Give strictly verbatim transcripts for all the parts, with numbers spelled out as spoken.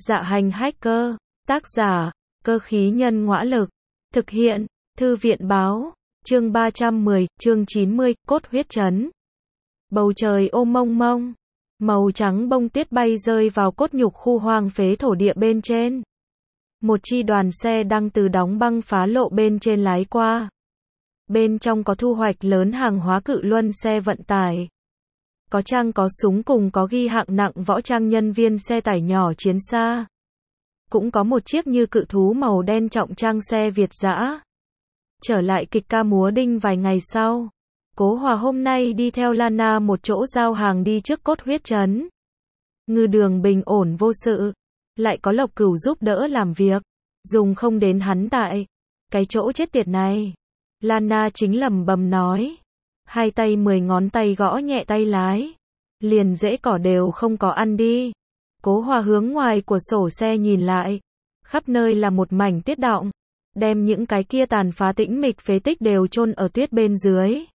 Dạ hành hacker, tác giả, cơ khí nhân ngõa lực, thực hiện, thư viện báo, chương ba trăm mười, chương chín mươi, cốt huyết trấn. Bầu trời ôm mông mông, màu trắng bông tuyết bay rơi vào cốt nhục khu hoang phế thổ địa bên trên. Một chi đoàn xe đang từ đóng băng phá lộ bên trên lái qua. Bên trong có thu hoạch lớn hàng hóa cự luân xe vận tải. Có trang có súng cùng có ghi hạng nặng võ trang nhân viên xe tải nhỏ chiến xa. Cũng có một chiếc như cự thú màu đen trọng trang xe Việt dã. Trở lại kịch ca múa đinh vài ngày sau. Cố Hòa hôm nay đi theo Lana một chỗ giao hàng đi trước cốt huyết trấn. Ngư đường bình ổn vô sự. Lại có Lộc Cửu giúp đỡ làm việc. Dùng không đến hắn tại cái chỗ chết tiệt này. Lana chính lẩm bẩm nói. Hai tay mười ngón tay gõ nhẹ tay lái. Liền rễ cỏ đều không có ăn đi. Cố Hòa hướng ngoài của sổ xe nhìn lại. Khắp nơi là một mảnh tuyết đọng. Đem những cái kia tàn phá tĩnh mịch phế tích đều chôn ở tuyết bên dưới.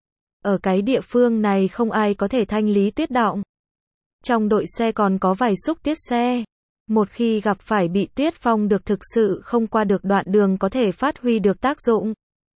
Ở cái địa phương này không ai có thể thanh lý tuyết đọng. Trong đội xe còn có vài xúc tiết xe. Một khi gặp phải bị tuyết phong được thực sự không qua được đoạn đường có thể phát huy được tác dụng.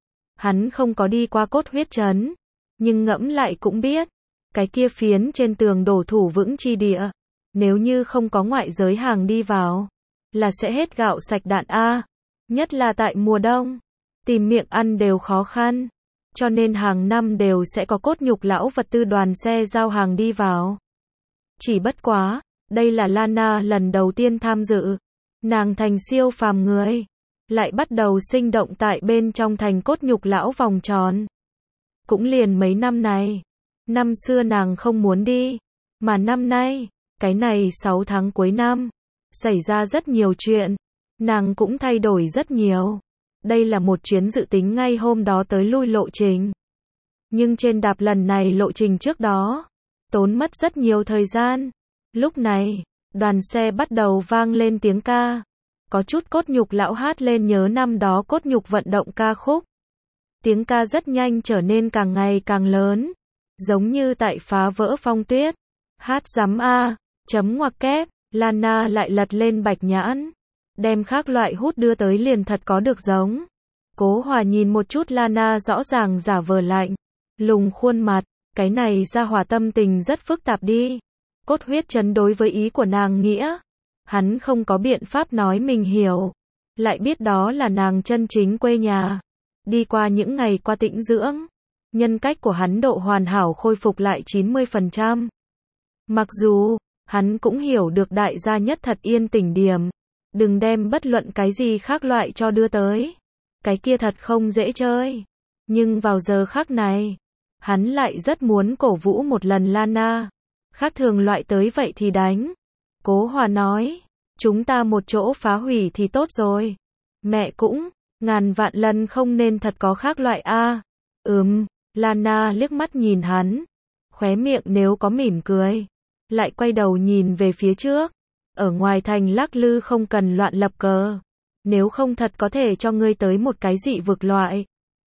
Hắn không có đi qua cốt huyết trấn. Nhưng ngẫm lại cũng biết. Cái kia phiến trên tường đổ thủ vững chi địa. Nếu như không có ngoại giới hàng đi vào. Là sẽ hết gạo sạch đạn A. Nhất là tại mùa đông. Tìm miệng ăn đều khó khăn. Cho nên hàng năm đều sẽ có cốt nhục lão vật tư đoàn xe giao hàng đi vào. Chỉ bất quá. Đây là Lana lần đầu tiên tham dự. Nàng thành siêu phàm người. Lại bắt đầu sinh động tại bên trong thành cốt nhục lão vòng tròn. Cũng liền mấy năm này. Năm xưa nàng không muốn đi. Mà năm nay, cái này sáu tháng cuối năm. Xảy ra rất nhiều chuyện. Nàng cũng thay đổi rất nhiều. Đây là một chuyến dự tính ngay hôm đó tới lui lộ trình. Nhưng trên đạp lần này lộ trình trước đó. Tốn mất rất nhiều thời gian. Lúc này, đoàn xe bắt đầu vang lên tiếng ca. Có chút cốt nhục lão hát lên nhớ năm đó cốt nhục vận động ca khúc. Tiếng ca rất nhanh trở nên càng ngày càng lớn. Giống như tại phá vỡ phong tuyết. Hát rắm A, chấm ngoặc kép, Lana lại lật lên bạch nhãn. Đem khác loại hút đưa tới liền thật có được giống. Cố Hòa nhìn một chút Lana rõ ràng giả vờ lạnh. Lùng khuôn mặt, cái này ra hòa tâm tình rất phức tạp đi. Cốt huyết trấn đối với ý của nàng nghĩa. Hắn không có biện pháp nói mình hiểu. Lại biết đó là nàng chân chính quê nhà. Đi qua những ngày qua tĩnh dưỡng. Nhân cách của hắn độ hoàn hảo khôi phục lại chín mươi phần trăm. Mặc dù, hắn cũng hiểu được đại gia nhất thật yên tĩnh điểm. Đừng đem bất luận cái gì khác loại cho đưa tới. Cái kia thật không dễ chơi. Nhưng vào giờ khác này, hắn lại rất muốn cổ vũ một lần Lana. Khác thường loại tới vậy thì đánh. Cố Hòa nói, chúng ta một chỗ phá hủy thì tốt rồi. Mẹ cũng, ngàn vạn lần không nên thật có khác loại A. Ừm, Lana liếc mắt nhìn hắn. Khóe miệng nếu có mỉm cười. Lại quay đầu nhìn về phía trước. Ở ngoài thành lắc lư không cần loạn lập cờ. Nếu không thật có thể cho ngươi tới một cái dị vực loại.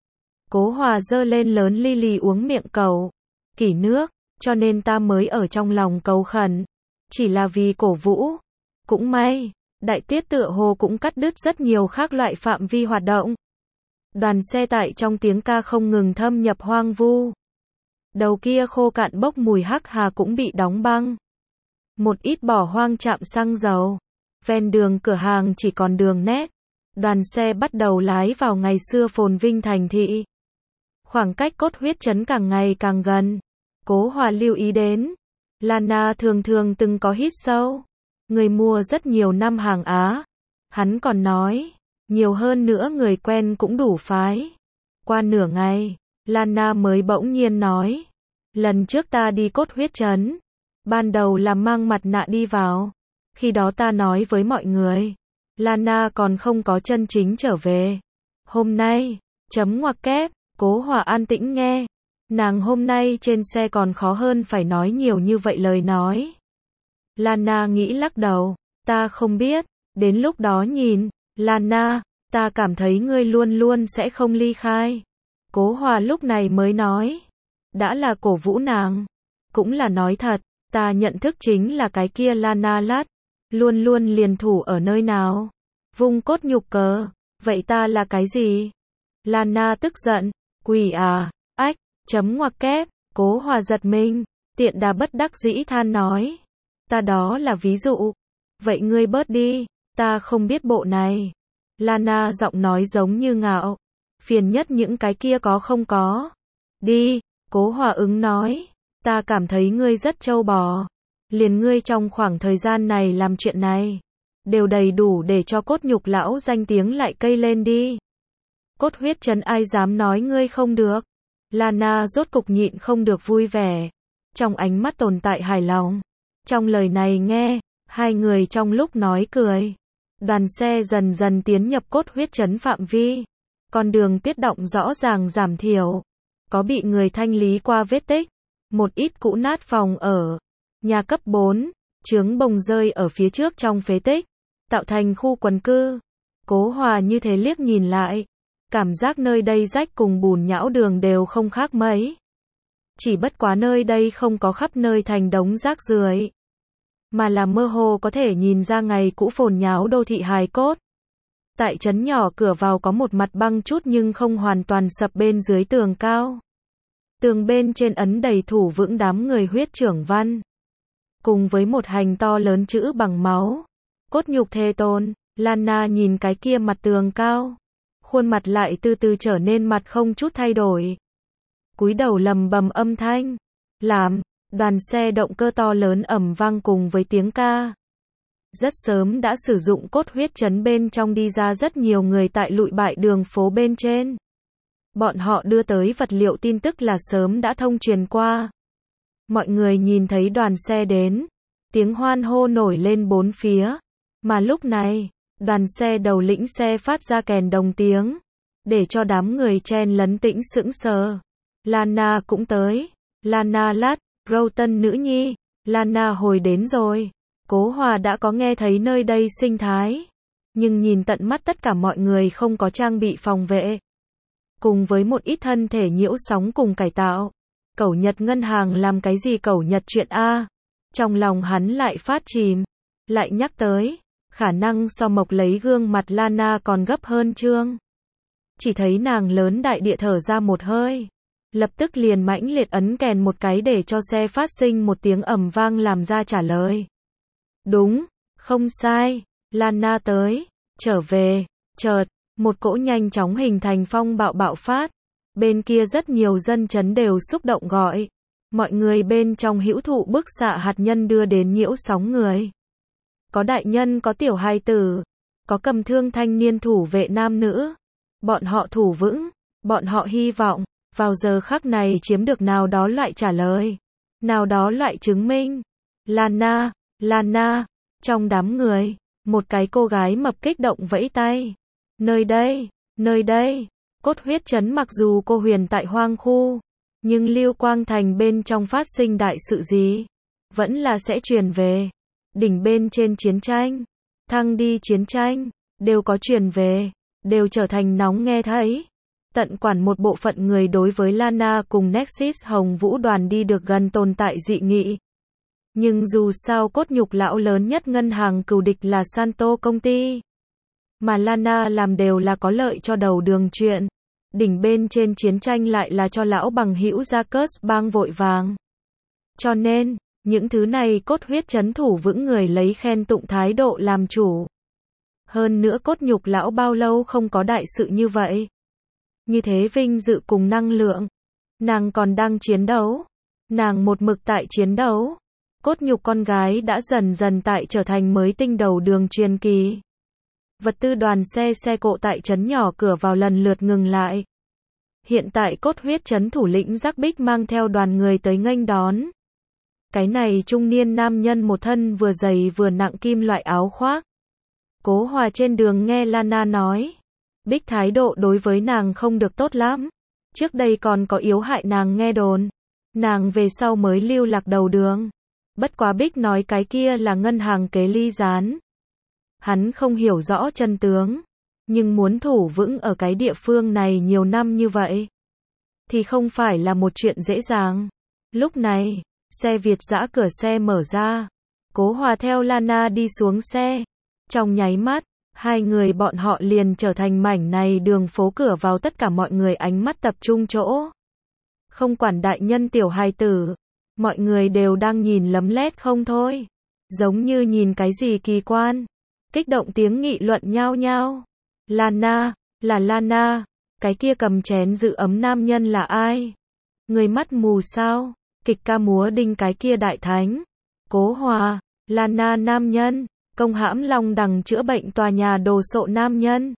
Cố Hòa giơ lên lớn ly lì uống miệng cầu. Kỷ nước, cho nên ta mới ở trong lòng cầu khẩn. Chỉ là vì cổ vũ. Cũng may, đại tiết tựa hồ cũng cắt đứt rất nhiều khác loại phạm vi hoạt động. Đoàn xe tải trong tiếng ca không ngừng thâm nhập hoang vu. Đầu kia khô cạn bốc mùi hắc hà cũng bị đóng băng. Một ít bỏ hoang trạm xăng dầu. Ven đường cửa hàng chỉ còn đường nét. Đoàn xe bắt đầu lái vào ngày xưa phồn vinh thành thị. Khoảng cách cốt huyết trấn càng ngày càng gần. Cố Hòa lưu ý đến. Lana thường thường từng có hít sâu. Người mua rất nhiều năm hàng Á. Hắn còn nói. Nhiều hơn nữa người quen cũng đủ phái. Qua nửa ngày. Lana mới bỗng nhiên nói. Lần trước ta đi cốt huyết trấn. Ban đầu là mang mặt nạ đi vào. Khi đó ta nói với mọi người. Lana còn không có chân chính trở về. Hôm nay. Chấm ngoặc kép. Cố Hòa an tĩnh nghe. Nàng hôm nay trên xe còn khó hơn phải nói nhiều như vậy lời nói. Lana nghĩ lắc đầu. Ta không biết. Đến lúc đó nhìn. Lana. Ta cảm thấy ngươi luôn luôn sẽ không ly khai. Cố Hòa lúc này mới nói. Đã là cổ vũ nàng. Cũng là nói thật. Ta nhận thức chính là cái kia Lana lát. Luôn luôn liền thủ ở nơi nào? Vung cốt nhục cờ. Vậy ta là cái gì? Lana tức giận. Quỷ à, ách, chấm ngoặc kép, Cố Hòa giật mình, tiện đà bất đắc dĩ than nói. Ta đó là ví dụ. Vậy ngươi bớt đi, ta không biết bộ này. Lana giọng nói giống như ngạo. Phiền nhất những cái kia có không có. Đi, Cố Hòa ứng nói. Ta cảm thấy ngươi rất trâu bò. Liền ngươi trong khoảng thời gian này làm chuyện này. Đều đầy đủ để cho cốt nhục lão danh tiếng lại cây lên đi. Cốt huyết trấn ai dám nói ngươi không được. Lana rốt cục nhịn không được vui vẻ. Trong ánh mắt tồn tại hài lòng. Trong lời này nghe, hai người trong lúc nói cười. Đoàn xe dần dần tiến nhập cốt huyết trấn phạm vi. Con đường tuyết động rõ ràng giảm thiểu. Có bị người thanh lý qua vết tích. Một ít cũ nát phòng ở. Nhà cấp bốn, chướng bồng rơi ở phía trước trong phế tích. Tạo thành khu quần cư. Cố Hòa như thế liếc nhìn lại. Cảm giác nơi đây rách cùng bùn nhão đường đều không khác mấy. Chỉ bất quá nơi đây không có khắp nơi thành đống rác rưởi, mà là mơ hồ có thể nhìn ra ngày cũ phồn nháo đô thị hài cốt. Tại trấn nhỏ cửa vào có một mặt băng chút nhưng không hoàn toàn sập bên dưới tường cao. Tường bên trên ấn đầy thủ vững đám người huyết trưởng văn. Cùng với một hành to lớn chữ bằng máu. Cốt nhục thề tôn. Lana nhìn cái kia mặt tường cao. Khuôn mặt lại từ từ trở nên mặt không chút thay đổi. Cúi đầu lầm bầm âm thanh. Làm, đoàn xe động cơ to lớn ầm vang cùng với tiếng ca. Rất sớm đã sử dụng cốt huyết trấn bên trong đi ra rất nhiều người tại lụi bại đường phố bên trên. Bọn họ đưa tới vật liệu tin tức là sớm đã thông truyền qua. Mọi người nhìn thấy đoàn xe đến. Tiếng hoan hô nổi lên bốn phía. Mà lúc này, đoàn xe đầu lĩnh xe phát ra kèn đồng tiếng. Để cho đám người chen lấn tĩnh sững sờ. Lana cũng tới. Lana lát, Rowton nữ nhi. Lana hồi đến rồi. Cố Hòa đã có nghe thấy nơi đây sinh thái. Nhưng nhìn tận mắt tất cả mọi người không có trang bị phòng vệ. Cùng với một ít thân thể nhiễu sóng cùng cải tạo. Cẩu Nhật ngân hàng làm cái gì cẩu Nhật chuyện A. Trong lòng hắn lại phát chìm. Lại nhắc tới. Khả năng so mộc lấy gương mặt Lana còn gấp hơn Trương. Chỉ thấy nàng lớn đại địa thở ra một hơi. Lập tức liền mãnh liệt ấn kèn một cái để cho xe phát sinh một tiếng ầm vang làm ra trả lời. Đúng, không sai, Lana tới, trở về, chợt, một cỗ nhanh chóng hình thành phong bạo bạo phát. Bên kia rất nhiều dân chấn đều xúc động gọi. Mọi người bên trong hữu thụ bức xạ hạt nhân đưa đến nhiễu sóng người. Có đại nhân có tiểu hài tử, có cầm thương thanh niên thủ vệ nam nữ. Bọn họ thủ vững, bọn họ hy vọng, vào giờ khắc này chiếm được nào đó loại trả lời. Nào đó loại chứng minh. Lana, Lana, trong đám người, một cái cô gái mập kích động vẫy tay. Nơi đây, nơi đây, cốt huyết trấn mặc dù cô huyền tại hoang khu, nhưng Lưu Quang Thành bên trong phát sinh đại sự gì, vẫn là sẽ truyền về. Đỉnh bên trên chiến tranh, thăng đi chiến tranh, đều có truyền về, đều trở thành nóng nghe thấy. Tận quản một bộ phận người đối với Lana cùng Nexus Hồng Vũ đoàn đi được gần tồn tại dị nghị. Nhưng dù sao cốt nhục lão lớn nhất ngân hàng cừu địch là Santo công ty. Mà Lana làm đều là có lợi cho đầu đường chuyện. Đỉnh bên trên chiến tranh lại là cho lão bằng hữu Jacques bang vội vàng. Cho nên, những thứ này cốt huyết trấn thủ vững người lấy khen tụng thái độ làm chủ. Hơn nữa cốt nhục lão bao lâu không có đại sự như vậy. Như thế vinh dự cùng năng lượng. Nàng còn đang chiến đấu. Nàng một mực tại chiến đấu. Cốt nhục con gái đã dần dần tại trở thành mới tinh đầu đường truyền kỳ. Vật tư đoàn xe xe cộ tại trấn nhỏ cửa vào lần lượt ngừng lại. Hiện tại cốt huyết trấn thủ lĩnh Giác Bích mang theo đoàn người tới nghênh đón. Cái này trung niên nam nhân một thân vừa dày vừa nặng kim loại áo khoác. Cố Hòa trên đường nghe Lana nói. Bích thái độ đối với nàng không được tốt lắm. Trước đây còn có yếu hại nàng nghe đồn. Nàng về sau mới lưu lạc đầu đường. Bất quá Bích nói cái kia là ngân hàng kế ly gián. Hắn không hiểu rõ chân tướng. Nhưng muốn thủ vững ở cái địa phương này nhiều năm như vậy. Thì không phải là một chuyện dễ dàng. Lúc này, xe Việt dã cửa xe mở ra. Cố Hòa theo Lana đi xuống xe. Trong nháy mắt, hai người bọn họ liền trở thành mảnh này đường phố cửa vào tất cả mọi người ánh mắt tập trung chỗ. Không quản đại nhân tiểu hài tử, mọi người đều đang nhìn lấm lét không thôi. Giống như nhìn cái gì kỳ quan. Kích động tiếng nghị luận nhao nhao. Lana, là Lana, cái kia cầm chén giữ ấm nam nhân là ai? Người mắt mù sao? Kịch ca múa đinh cái kia đại thánh. Cố Hòa, Lana nam nhân, công hãm long đằng chữa bệnh tòa nhà đồ sộ nam nhân.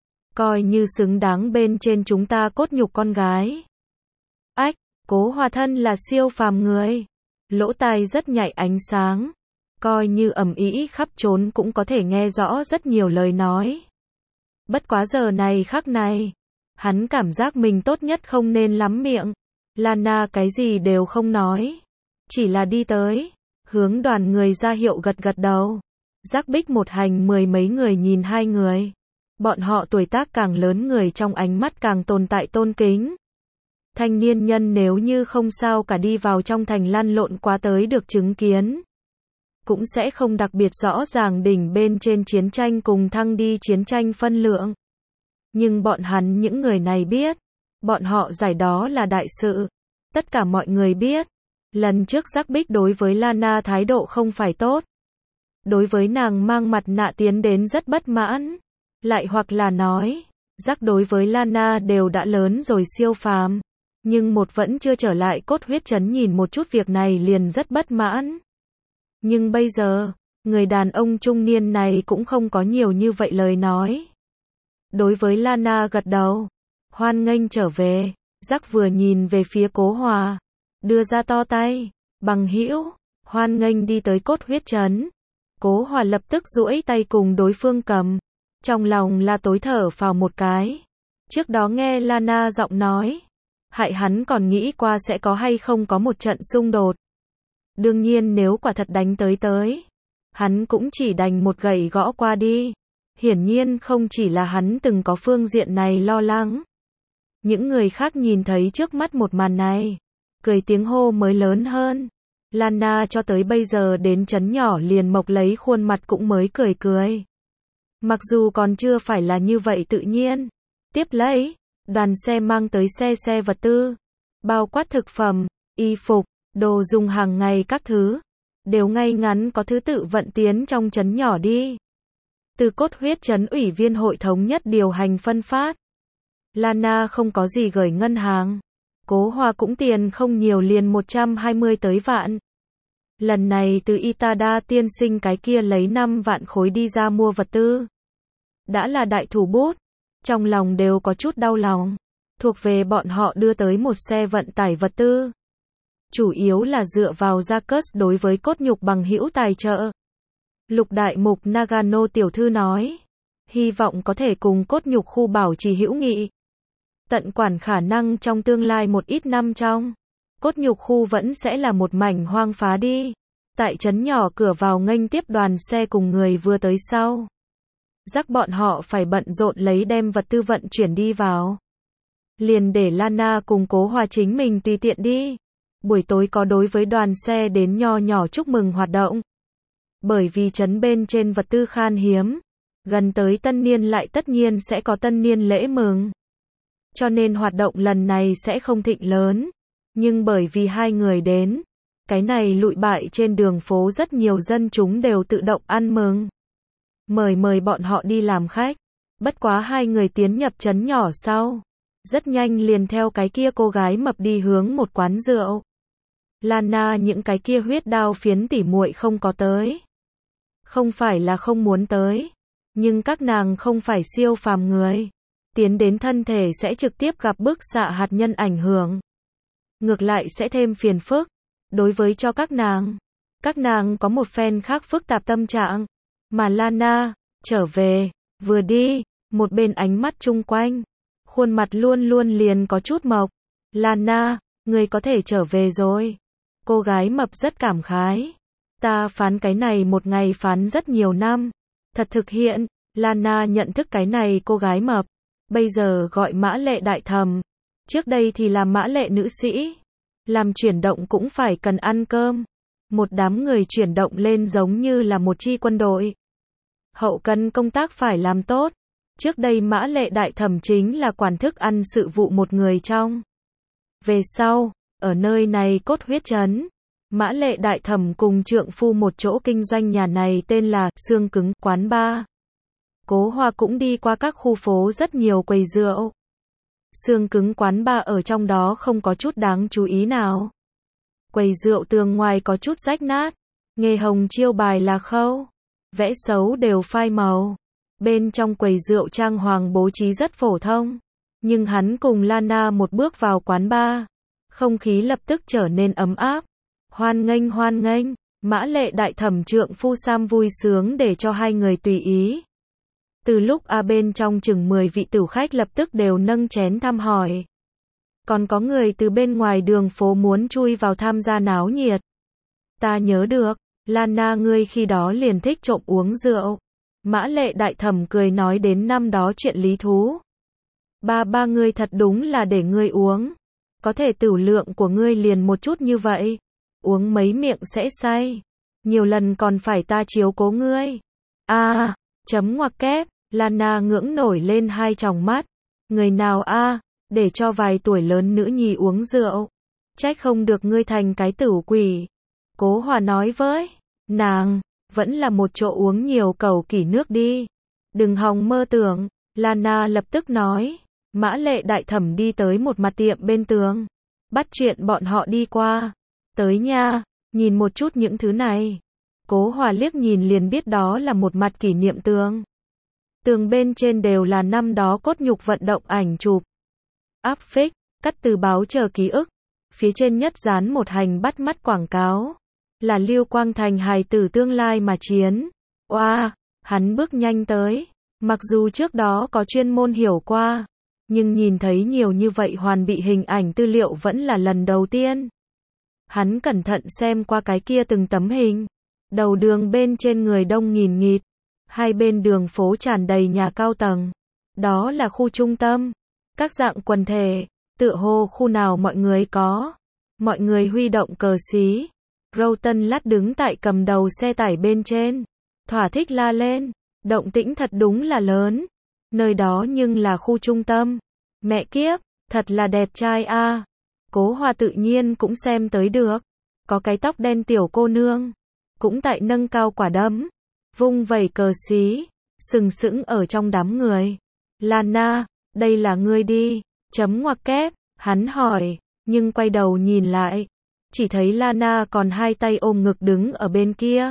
Coi như xứng đáng bên trên chúng ta cốt nhục con gái. Ách, Cố Hòa thân là siêu phàm người. Lỗ tai rất nhạy ánh sáng. Coi như ầm ĩ khắp trốn cũng có thể nghe rõ rất nhiều lời nói. Bất quá giờ này khắc này, hắn cảm giác mình tốt nhất không nên lắm miệng. Lana cái gì đều không nói. Chỉ là đi tới, hướng đoàn người ra hiệu gật gật đầu. Giác Bích một hành mười mấy người nhìn hai người. Bọn họ tuổi tác càng lớn người trong ánh mắt càng tồn tại tôn kính. Thanh niên nhân nếu như không sao cả đi vào trong thành lăn lộn quá tới được chứng kiến. Cũng sẽ không đặc biệt rõ ràng đỉnh bên trên chiến tranh cùng thăng đi chiến tranh phân lượng. Nhưng bọn hắn những người này biết. Bọn họ giải đó là đại sự. Tất cả mọi người biết. Lần trước Giác Bích đối với Lana thái độ không phải tốt. Đối với nàng mang mặt nạ tiến đến rất bất mãn. Lại hoặc là nói, Giác đối với Lana đều đã lớn rồi siêu phàm. Nhưng một vẫn chưa trở lại cốt huyết trấn nhìn một chút việc này liền rất bất mãn. Nhưng bây giờ, người đàn ông trung niên này cũng không có nhiều như vậy lời nói. Đối với Lana gật đầu. Hoan nghênh trở về. Giác vừa nhìn về phía Cố Hòa. Đưa ra to tay. Bằng hữu. Hoan nghênh đi tới cốt huyết trấn. Cố Hòa lập tức duỗi tay cùng đối phương cầm. Trong lòng là tối thở phào một cái. Trước đó nghe Lana giọng nói. Hại hắn còn nghĩ qua sẽ có hay không có một trận xung đột. Đương nhiên nếu quả thật đánh tới tới. Hắn cũng chỉ đành một gậy gõ qua đi. Hiển nhiên không chỉ là hắn từng có phương diện này lo lắng. Những người khác nhìn thấy trước mắt một màn này. Cười tiếng hô mới lớn hơn. Lana cho tới bây giờ đến trấn nhỏ liền mộc lấy khuôn mặt cũng mới cười cười. Mặc dù còn chưa phải là như vậy tự nhiên. Tiếp lấy, đoàn xe mang tới xe xe vật tư. Bao quát thực phẩm, y phục, đồ dùng hàng ngày các thứ. Đều ngay ngắn có thứ tự vận tiến trong trấn nhỏ đi. Từ cốt huyết trấn ủy viên hội thống nhất điều hành phân phát. Lana không có gì gửi ngân hàng. Cố Hòa cũng tiền không nhiều liền một trăm hai mươi tới vạn. Lần này từ Itada tiên sinh cái kia lấy năm vạn khối đi ra mua vật tư. Đã là đại thủ bút. Trong lòng đều có chút đau lòng. Thuộc về bọn họ đưa tới một xe vận tải vật tư. Chủ yếu là dựa vào Jacques đối với cốt nhục bằng hữu tài trợ. Lục đại mục Nagano tiểu thư nói. Hy vọng có thể cùng cốt nhục khu bảo trì hữu nghị. Tận quản khả năng trong tương lai một ít năm trong. Cốt nhục khu vẫn sẽ là một mảnh hoang phá đi. Tại trấn nhỏ cửa vào nghênh tiếp đoàn xe cùng người vừa tới sau. Giác bọn họ phải bận rộn lấy đem vật tư vận chuyển đi vào. Liền để Lana cùng Cố Hòa chính mình tùy tiện đi. Buổi tối có đối với đoàn xe đến nho nhỏ chúc mừng hoạt động. Bởi vì trấn bên trên vật tư khan hiếm. Gần tới tân niên lại tất nhiên sẽ có tân niên lễ mừng. Cho nên hoạt động lần này sẽ không thịnh lớn. Nhưng bởi vì hai người đến. Cái này lụi bại trên đường phố rất nhiều dân chúng đều tự động ăn mừng. Mời mời bọn họ đi làm khách. Bất quá hai người tiến nhập trấn nhỏ sau. Rất nhanh liền theo cái kia cô gái mập đi hướng một quán rượu. Lana những cái kia huyết đao phiến tỉ muội không có tới. Không phải là không muốn tới. Nhưng các nàng không phải siêu phàm người. Tiến đến thân thể sẽ trực tiếp gặp bức xạ hạt nhân ảnh hưởng. Ngược lại sẽ thêm phiền phức. Đối với cho các nàng. Các nàng có một phen khác phức tạp tâm trạng. Mà Lana, trở về, vừa đi, một bên ánh mắt chung quanh. Khuôn mặt luôn luôn liền có chút mộc. Lana, người có thể trở về rồi. Cô gái mập rất cảm khái. Ta phán cái này một ngày phán rất nhiều năm. Thật thực hiện, Lana nhận thức cái này cô gái mập. Bây giờ gọi Mã Lệ đại thẩm. Trước đây thì là Mã Lệ nữ sĩ. Làm chuyển động cũng phải cần ăn cơm. Một đám người chuyển động lên giống như là một chi quân đội. Hậu cần công tác phải làm tốt. Trước đây Mã Lệ Đại Thẩm chính là quản thức ăn sự vụ một người trong. Về sau, ở nơi này Cốt Huyết Trấn, Mã Lệ Đại Thẩm cùng trượng phu một chỗ kinh doanh nhà này tên là Xương Cứng Quán Bar. Cố Hoa cũng đi qua các khu phố rất nhiều quầy rượu. Xương Cứng Quán Bar ở trong đó không có chút đáng chú ý nào. Quầy rượu tường ngoài có chút rách nát. Nghề hồng chiêu bài là khâu vẽ xấu đều phai màu. Bên trong quầy rượu trang hoàng bố trí rất phổ thông. Nhưng hắn cùng Lana một bước vào quán bar. Không khí lập tức trở nên ấm áp. Hoan nghênh hoan nghênh. Mã Lệ Đại Thẩm trượng phu Sam vui sướng để cho hai người tùy ý. Từ lúc A bên trong chừng mười vị tử khách lập tức đều nâng chén thăm hỏi. Còn có người từ bên ngoài đường phố muốn chui vào tham gia náo nhiệt. Ta nhớ được, Lana ngươi khi đó liền thích trộm uống rượu. Mã Lệ Đại Thẩm cười nói đến năm đó chuyện lý thú. Ba ba ngươi thật đúng là để ngươi uống. Có thể tửu lượng của ngươi liền một chút như vậy. Uống mấy miệng sẽ say. Nhiều lần còn phải ta chiếu cố ngươi. A, chấm ngoặc kép, Lana ngưỡng nổi lên hai tròng mắt. Người nào a, để cho vài tuổi lớn nữ nhi uống rượu. Trách không được ngươi thành cái tửu quỷ. Cố Hòa nói với nàng, vẫn là một chỗ uống nhiều cầu kỷ nước đi. Đừng hòng mơ tưởng, Lana lập tức nói. Mã Lệ Đại Thẩm đi tới một mặt tiệm bên tường. Bắt chuyện bọn họ đi qua. Tới nha, nhìn một chút những thứ này. Cố Hòa liếc nhìn liền biết đó là một mặt kỷ niệm tường. Tường bên trên đều là năm đó cốt nhục vận động ảnh chụp. Áp phích, cắt từ báo chờ ký ức. Phía trên nhất dán một hành bắt mắt quảng cáo. Là Lưu Quang Thành hài tử tương lai mà chiến. Oa, wow, hắn bước nhanh tới. Mặc dù trước đó có chuyên môn hiểu qua. Nhưng nhìn thấy nhiều như vậy hoàn bị hình ảnh tư liệu vẫn là lần đầu tiên. Hắn cẩn thận xem qua cái kia từng tấm hình. Đầu đường bên trên người đông nghìn nghịt. Hai bên đường phố tràn đầy nhà cao tầng. Đó là khu trung tâm. Các dạng quần thể. Tựa hồ khu nào mọi người có. Mọi người huy động cờ xí. Rowton lát đứng tại cầm đầu xe tải bên trên. Thỏa thích la lên. Động tĩnh thật đúng là lớn. Nơi đó nhưng là khu trung tâm. Mẹ kiếp, thật là đẹp trai a. À. Cố Hòa tự nhiên cũng xem tới được. Có cái tóc đen tiểu cô nương. Cũng tại nâng cao quả đấm. Vung vẩy cờ xí. Sừng sững ở trong đám người. Lana, đây là ngươi đi. Chấm ngoặc kép, hắn hỏi. Nhưng quay đầu nhìn lại. Chỉ thấy Lana còn hai tay ôm ngực đứng ở bên kia.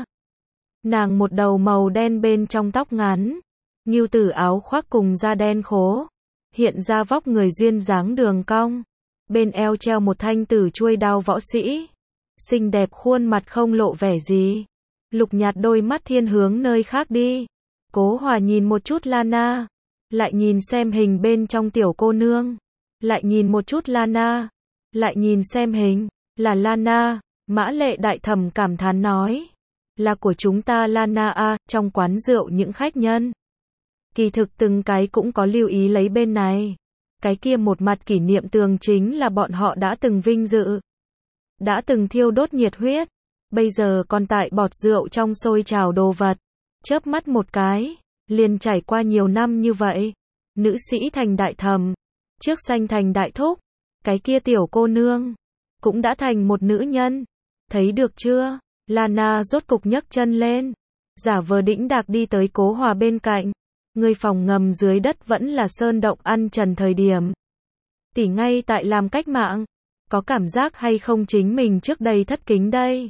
Nàng một đầu màu đen bên trong tóc ngắn. Ngưu tử áo khoác cùng da đen khố. Hiện ra vóc người duyên dáng đường cong. Bên eo treo một thanh tử chuôi đao võ sĩ. Xinh đẹp khuôn mặt không lộ vẻ gì. Lục nhạt đôi mắt thiên hướng nơi khác đi. Cố Hòa nhìn một chút Lana. Lại nhìn xem hình bên trong tiểu cô nương. Lại nhìn một chút Lana. Lại nhìn xem hình. Là Lana. Mã Lệ Đại Thẩm cảm thán nói. Là của chúng ta Lana a. Trong quán rượu những khách nhân. Kỳ thực từng cái cũng có lưu ý lấy bên này. Cái kia một mặt kỷ niệm tường chính là bọn họ đã từng vinh dự. Đã từng thiêu đốt nhiệt huyết. Bây giờ còn tại bọt rượu trong sôi trào đồ vật. Chớp mắt một cái. Liền trải qua nhiều năm như vậy. Nữ sĩ thành đại thẩm. Trước sanh thành đại thúc. Cái kia tiểu cô nương. Cũng đã thành một nữ nhân. Thấy được chưa? Lana rốt cục nhấc chân lên. Giả vờ đĩnh đạc đi tới Cố Hòa bên cạnh. Người phòng ngầm dưới đất vẫn là sơn động ăn trần thời điểm. Tỷ ngay tại làm cách mạng. Có cảm giác hay không chính mình trước đây thất kính đây?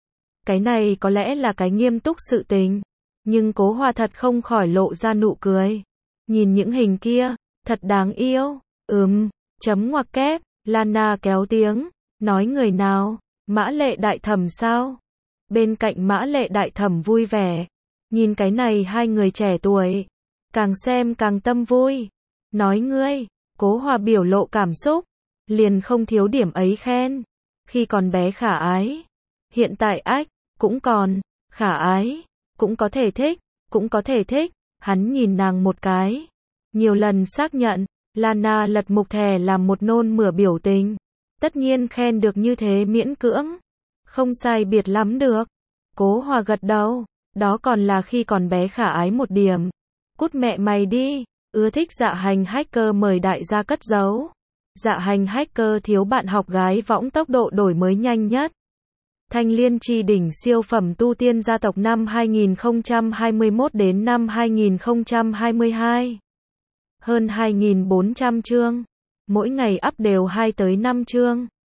Cái này có lẽ là cái nghiêm túc sự tình. Nhưng Cố Hòa thật không khỏi lộ ra nụ cười. Nhìn những hình kia, thật đáng yêu. Ừm, chấm ngoặc kép, Lana kéo tiếng. Nói người nào? Mã Lệ Đại Thẩm sao? Bên cạnh Mã Lệ Đại Thẩm vui vẻ. Nhìn cái này hai người trẻ tuổi. Càng xem càng tâm vui. Nói ngươi, Cố Hòa biểu lộ cảm xúc. Liền không thiếu điểm ấy khen. Khi còn bé khả ái. Hiện tại ách, cũng còn. Khả ái. Cũng có thể thích. Cũng có thể thích. Hắn nhìn nàng một cái. Nhiều lần xác nhận. Lana lật mục thẻ làm một nôn mửa biểu tình. Tất nhiên khen được như thế miễn cưỡng. Không sai biệt lắm được. Cố Hòa gật đầu. Đó còn là khi còn bé khả ái một điểm. Cút mẹ mày đi. Ưa thích dạ hành hacker mời đại gia cất giấu. Dạ hành hacker thiếu bạn học gái võng tốc độ đổi mới nhanh nhất. Thanh Liên Chi đỉnh siêu phẩm tu tiên gia tộc năm hai nghìn không trăm hai mươi mốt đến năm hai nghìn không trăm hai mươi hai. Hơn hai nghìn bốn trăm chương. Mỗi ngày up đều hai tới năm chương.